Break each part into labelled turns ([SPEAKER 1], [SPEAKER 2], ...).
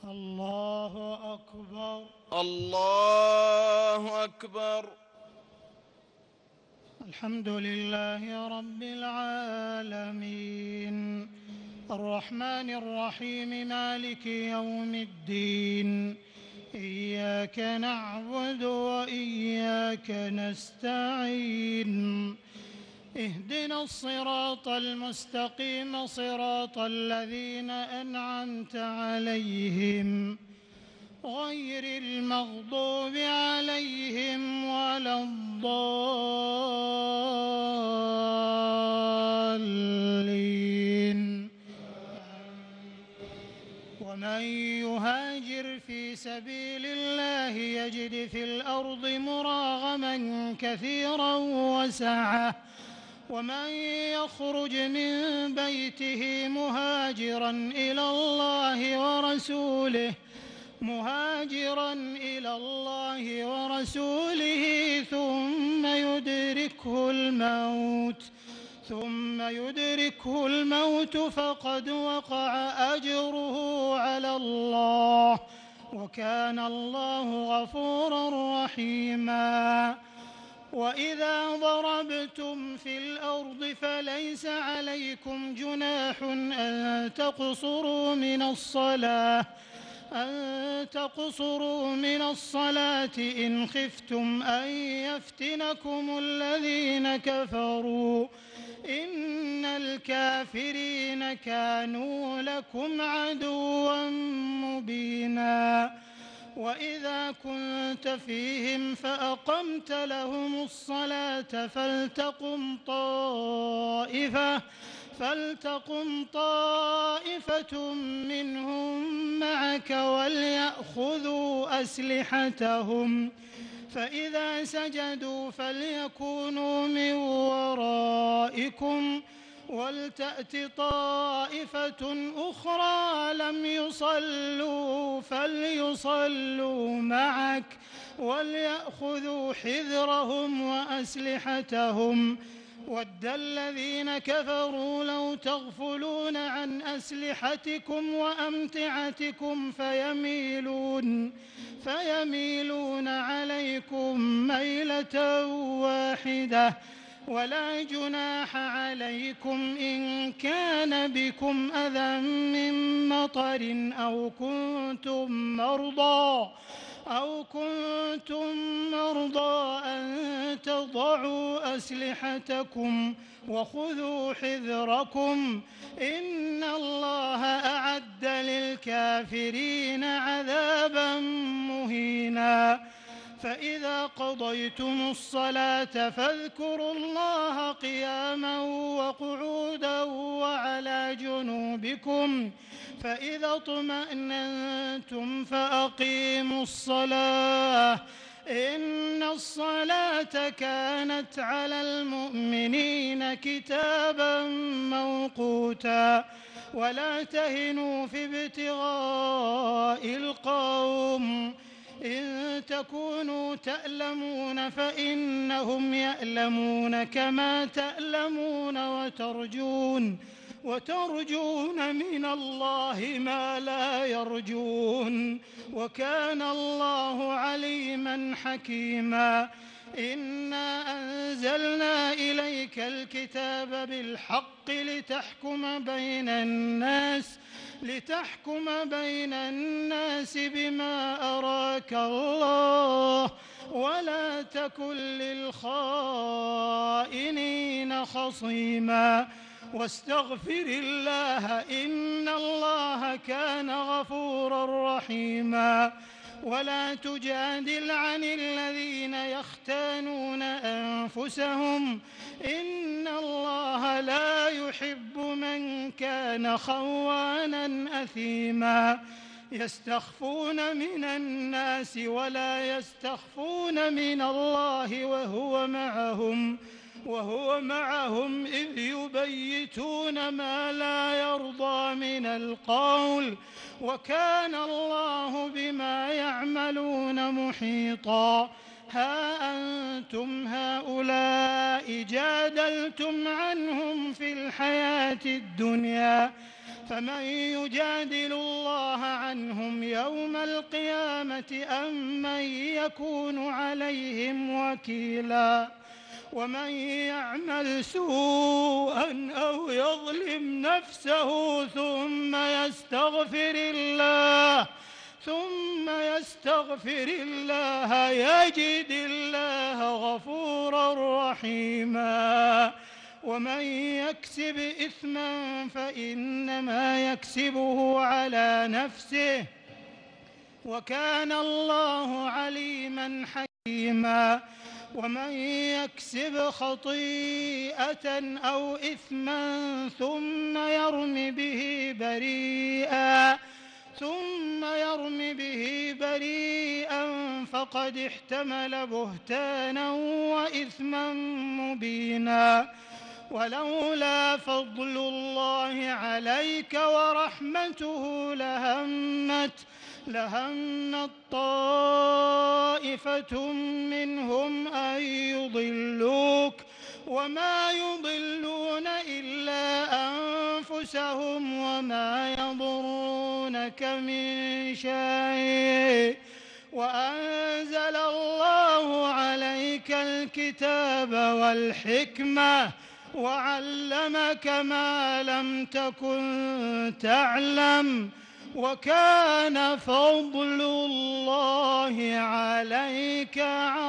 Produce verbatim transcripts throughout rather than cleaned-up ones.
[SPEAKER 1] الله أكبر.
[SPEAKER 2] الله أكبر.
[SPEAKER 1] الحمد لله رب العالمين الرحمن الرحيم مالك يوم الدين إياك نعبد وإياك نستعين اهدنا الصراط المستقيم صراط الذين أنعمت عليهم غير المغضوب عليهم ولا الضالين. ومن يهاجر في سبيل الله يجد في الأرض مراغما كثيرا وسعة ومن يخرج من بيته مهاجرا إلى الله ورسوله مهاجرا إلى الله ورسوله ثم يدركه الموت ثم يدركه الموت فقد وقع أجره على الله وكان الله غفورا رحيما. وإذا ضربتم في الأرض فليس عليكم جناح أن تقصروا من الصلاة أن تقصروا من الصلاة إن خفتم أن يفتنكم الذين كفروا إن الكافرين كانوا لكم عدوا مبينا. وإذا كنت فيهم فأقمت لهم الصلاة فلتقم طائفة فلتقم طائفة منهم معك وليأخذوا أسلحتهم فإذا سجدوا فليكونوا من ورائكم ولتأت طائفة أخرى لم يصلوا فليصلوا معك وليأخذوا حذرهم وأسلحتهم ود الذين كفروا لو تغفلون عن أسلحتكم وأمتعتكم فيميلون فيميلون عليكم ميلة واحدة ولا جناح عليكم إن كان بكم أذى من مطر أو كنتم مرضى أو كنتم مرضى أن تضعوا أسلحتكم وخذوا حذركم إن الله أعد للكافرين عذابا مهينا. فإذا قضيتم الصلاة فاذكروا الله قياما وقعودا وعلى جنوبكم فإذا اطمأننتم فأقيموا الصلاة إن الصلاة كانت على المؤمنين كتابا موقوتا. ولا تهنوا في ابتغاء القوم إن تكونوا تألمون فإنهم يألمون كما تألمون وترجون وترجون من الله ما لا يرجون وكان الله عليما حكيما. إنا أنزلنا إليك الكتاب بالحق لتحكم بين الناس لتحكم بين الناس بما أراك الله ولا تكن للخائنين خصيما واستغفر الله إن الله كان غفورا رحيما. ولا تجادل عن الذين يختانون أنفسهم إن الله لا يحب من كان خوانا أثيما. يستخفون من الناس ولا يستخفون من الله وهو معهم وهو معهم إذ يبيتون ما لا يرضى من القول وكان الله بما يعملون محيطا. ها أنتم هؤلاء جادلتم عنهم في الحياة الدنيا فمن يجادل الله عنهم يوم القيامة أم من يكون عليهم وكيلا ومن يعمل سوءا أو يظلم نفسه ثم يستغفر الله ثم يستغفر الله يجد الله غفورا رحيما ومن يكسب إثما فإنما يكسبه على نفسه وكان الله عليما حكيما ومن يكسب خطيئة أو إثما ثم يرم به بريئا ثم يرم به بريئا فقد احتمل بهتانا وإثما مبينا ولولا فضل الله عليك ورحمته لهمت لهمت طائفة منهم أن يضلوك وما يضلون إلا أنفسهم وما يضرونك من شيء وأنزل الله عليك الكتاب والحكمة وعلمك ما لم تكن تعلم وكان فضل الله عليك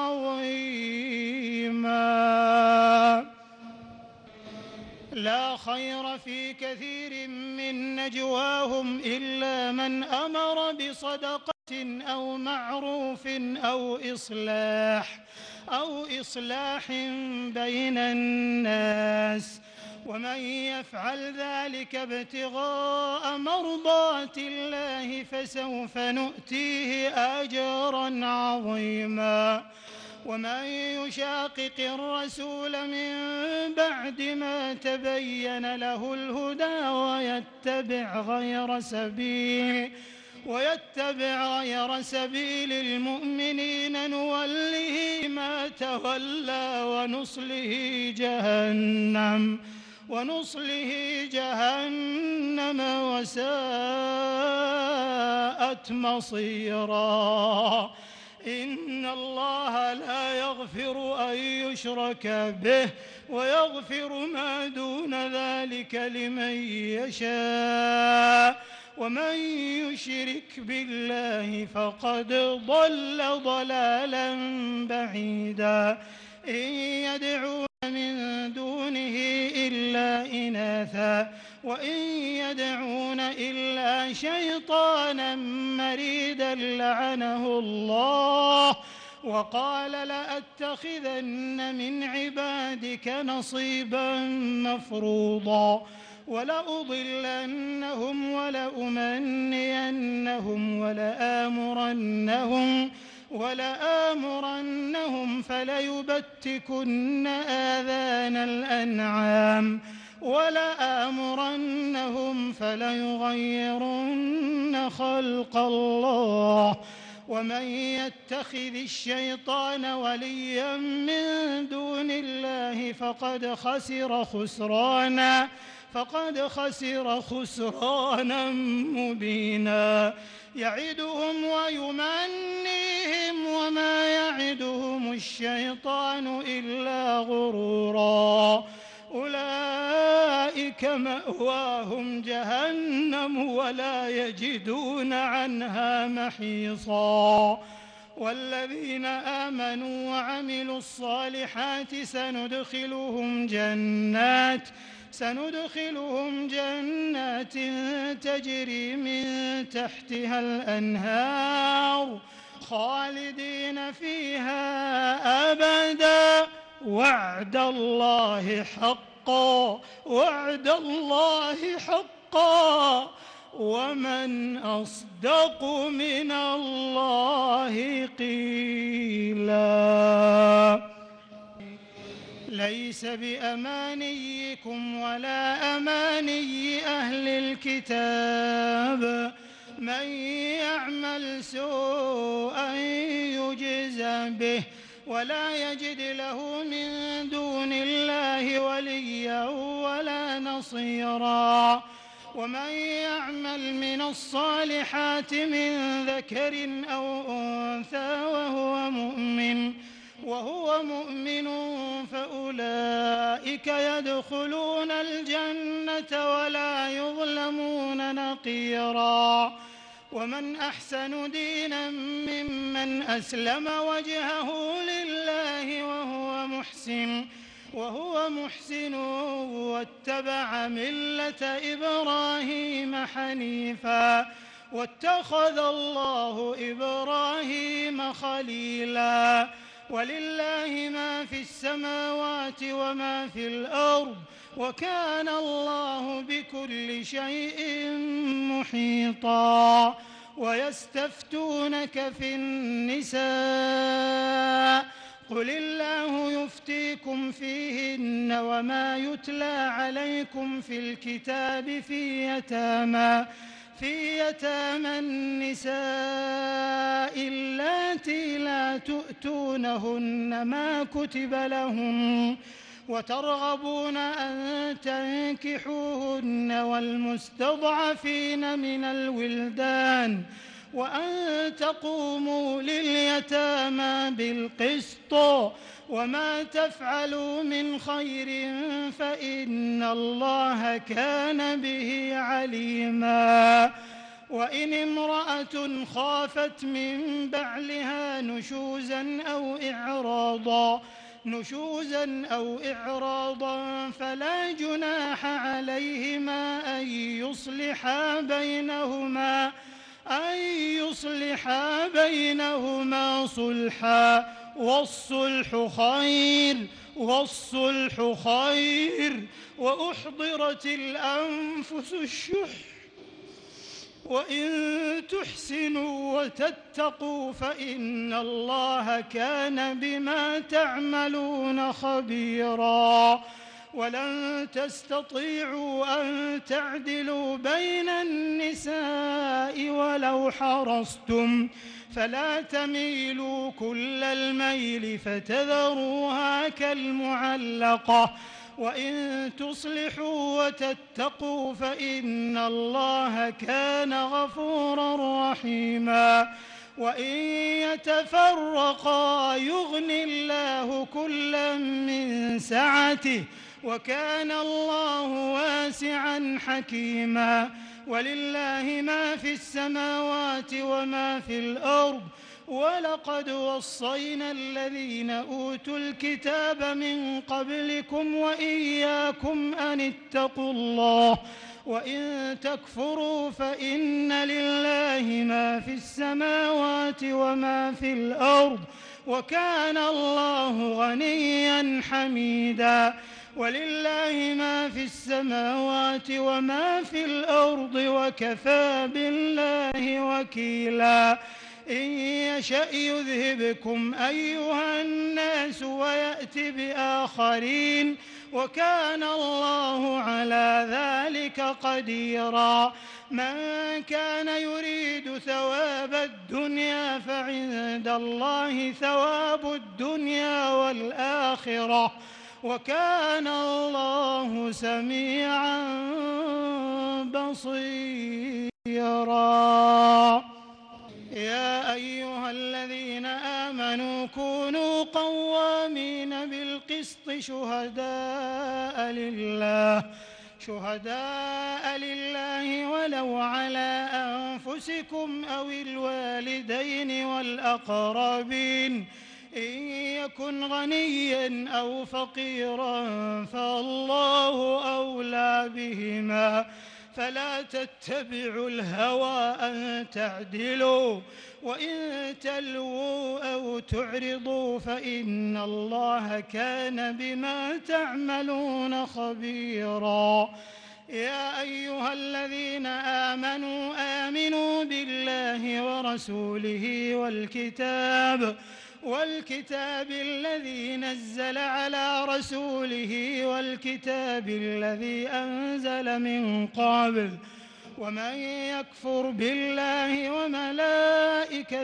[SPEAKER 1] عظيما لا خير في كثير من نجواهم إلا من أمر بصدقة أو معروف أو إصلاح أو إصلاح بين الناس ومن يفعل ذلك ابتغاء مرضات الله فسوف نؤتيه أجرا عظيما ومن يشاقق الرسول من بعد ما تبين له الهدى ويتبع غير سبيل ويتبع غير سبيل المؤمنين نوله ما تولى ونصله جهنم ونصله جهنم وساءت مصيرا إن الله لا يغفر أن يشرك به ويغفر ما دون ذلك لمن يشاء ومن يشرك بالله فقد ضل ضلالا بعيدا إن يدعون من دونه إلا إناثا وإن يدعون إلا شيطانا مريدا لعنه الله وقال لأتخذن من عبادك نصيبا مفروضا ولأضلنهم ولأمنينهم ولآمرنهم ولآمرنهم فليبتكن آذان الأنعام ولآمرنهم فليغيرن خلق الله ومن يتخذ الشيطان وليا من دون الله فقد خسر خسرانا فقد خسر خسرانا مبينا يعدهم ويمنيهم وما يعدهم الشيطان إلا غرورا أولئك مأواهم جهنم ولا يجدون عنها محيصا والذين آمنوا وعملوا الصالحات سندخلهم جنات سندخلهم جنات تجري من تحتها الأنهار خالدين فيها أبدا وعد الله حقا وعد الله حقا ومن أصدق من الله قيلا ليس بأمانيكم ولا أماني أهل الكتاب من يعمل سوءا يجزى به ولا يجد له من دون الله وليا ولا نصيرا ومن يعمل من الصالحات من ذكر أو أنثى وهو مؤمن وهو مؤمن فأولئك يدخلون الجنة ولا يظلمون نقيرا. ومن أحسن دينا ممن أسلم وجهه لله وهو محسن وهو محسن واتبع ملة إبراهيم حنيفا واتخذ الله إبراهيم خليلا. ولله ما في السماوات وما في الأرض وكان الله بكل شيء محيطا. ويستفتونك في النساء قل الله يفتيكم فيهن وما يتلى عليكم في الكتاب في يتامى في يتامى النساء اللاتي لا تؤتونهن ما كتب لهن وترغبون أن تنكحوهن والمستضعفين من الولدان وأن تقوموا لليتامى بالقسط وما تفعلوا من خير فإن الله كان به عليما. وإن امرأة خافت من بعلها نشوزا أو إعراضا نشوزا أو إعراضا فلا جناح عليهما أن يصلحا بينهما أن يصلحا بينهما صلحا والصلح خير والصلح خير وأحضرت الأنفس الشح وإن تحسنوا وتتقوا فإن الله كان بما تعملون خبيرا. ولن تستطيعوا أن تعدلوا بين النساء ولو حرصتم فلا تميلوا كل الميل فتذروها كالمعلقة وإن تصلحوا وتتقوا فإن الله كان غفورا رحيما. وإن يتفرقا يغن الله كلا من سعته وكان الله واسعا حكيما. ولله ما في السماوات وما في الأرض ولقد وصينا الذين أوتوا الكتاب من قبلكم وإياكم أن اتقوا الله وإن تكفروا فإن لله ما في السماوات وما في الأرض وكان الله غنيا حميدا. ولله ما في السماوات وما في الأرض وكفى بالله وكيلا. إن يشأ يذهبكم أيها الناس ويأت بآخرين وكان الله على ذلك قديرا. من كان يريد ثواب الدنيا فعند الله ثواب الدنيا والآخرة وكان الله سميعا بصيرا. يا أيها الذين آمنوا كونوا قوامين بالقسط شهداء لله شهداء لله ولو على أنفسكم أو الوالدين والأقربين إن يكن غنيا أو فقيرا فالله أولى بهما فلا تتبعوا الهوى أن تعدلوا وإن تلووا أو تعرضوا فإن الله كان بما تعملون خبيرا. يا أيها الذين آمنوا آمنوا بالله ورسوله والكتاب والكتاب الذي نزل على رسوله والكتاب الذي أنزل من قبل ومن يكفر بالله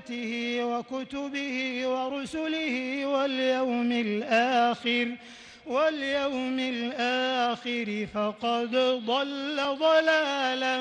[SPEAKER 1] وملائكته وكتبه ورسله واليوم الآخر واليوم الآخر فقد ضل ضلالا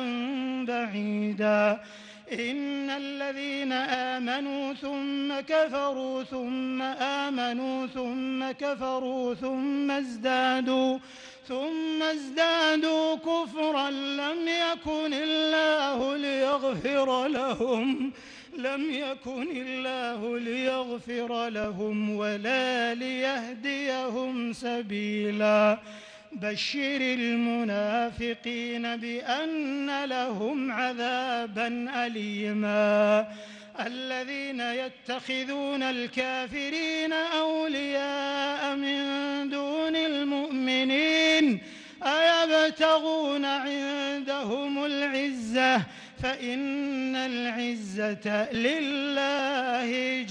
[SPEAKER 1] بعيدا. إن الذين آمنوا ثم كفروا ثم آمنوا ثم كفروا ثم ازدادوا ثم ازدادوا كفرا لم يكن الله ليغفر لهم لم يكن الله ليغفر لهم ولا ليهديهم سبيلا. بشر المنافقين بأن لهم عذابا أليما. الذين يتخذون الكافرين أولياء من دون المؤمنين أيبتغون عندهم العزة فإن العزة لله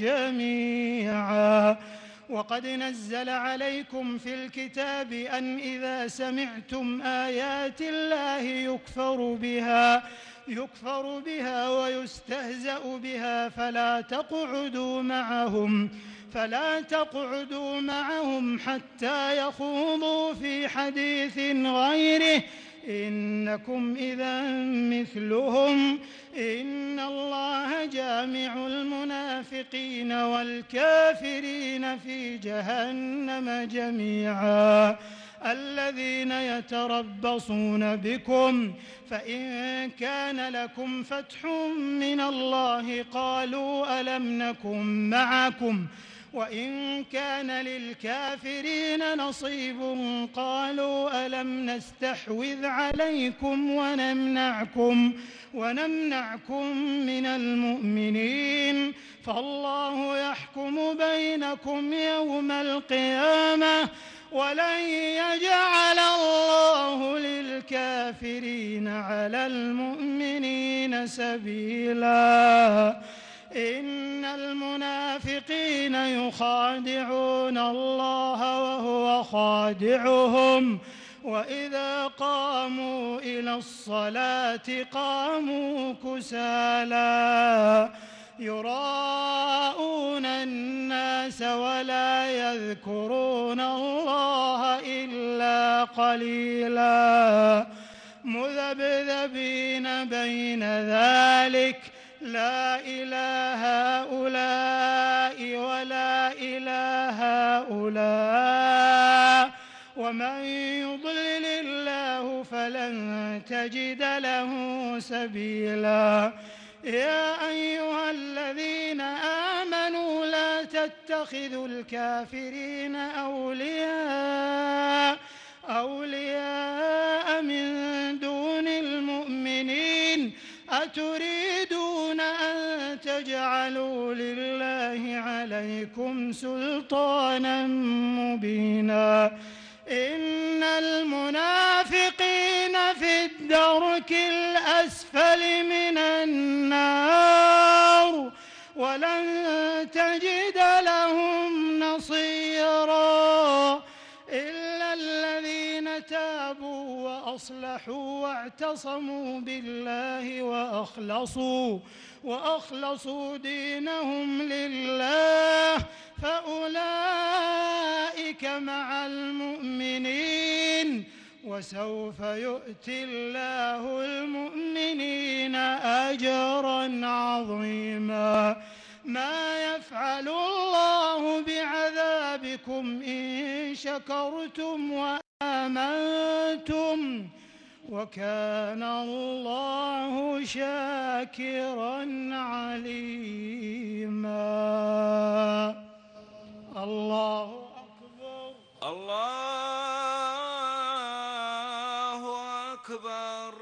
[SPEAKER 1] جميعا. وقد نزل عليكم في الكتاب أن إذا سمعتم آيات الله يكفر بها يكفر بها ويستهزأ بها فلا تقعدوا معهم فلا تقعدوا معهم حتى يخوضوا في حديث غيره إنكم إذا مثلهم إن الله جامع المنافقين والكافرين في جهنم جميعا. الذين يتربصون بكم فإن كان لكم فتح من الله قالوا ألم نكن معكم وإن كان للكافرين نصيب قالوا ألم نستحوذ عليكم ونمنعكم ونمنعكم من المؤمنين فالله يحكم بينكم يوم القيامة ولن يجعل الله للكافرين على المؤمنين سبيلا. إن المنافقين يخادعون الله وهو خادعهم وإذا قاموا إلى الصلاة قاموا كسالى يراءون الناس ولا يذكرون الله إلا قليلا مذبذبين بين ذلك لا إله هؤلاء ولا إله هؤلاء ومن يضلل الله فلن تجد له سبيلا. يا أيها الذين آمنوا لا تتخذوا الكافرين أولياء أولياء من دون المؤمنين أتريدون أن تجعلوا لله عليكم سلطانا مبينا. إن المنافقين في الدرك الأسفل من النار ولن تجد لهم نصيرا إلا الذين تابوا وأصلحوا واعتصموا بالله وأخلصوا وأخلصوا دينهم لله فأولئك مع المؤمنين وسوف يؤتي الله المؤمنين أجرا عظيما. ما يفعل الله بعذابكم إن شكرتم وآمنتم وكان الله شاكرا عليما. الله أكبر
[SPEAKER 2] الله أكبر.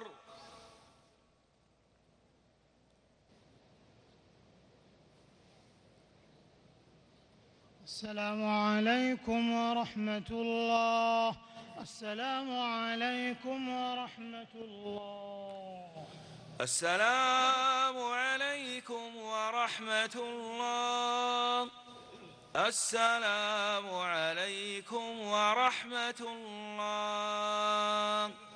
[SPEAKER 1] السلام عليكم ورحمة الله. السلام عليكم ورحمة الله.
[SPEAKER 2] السلام عليكم ورحمة الله. السلام عليكم ورحمة الله.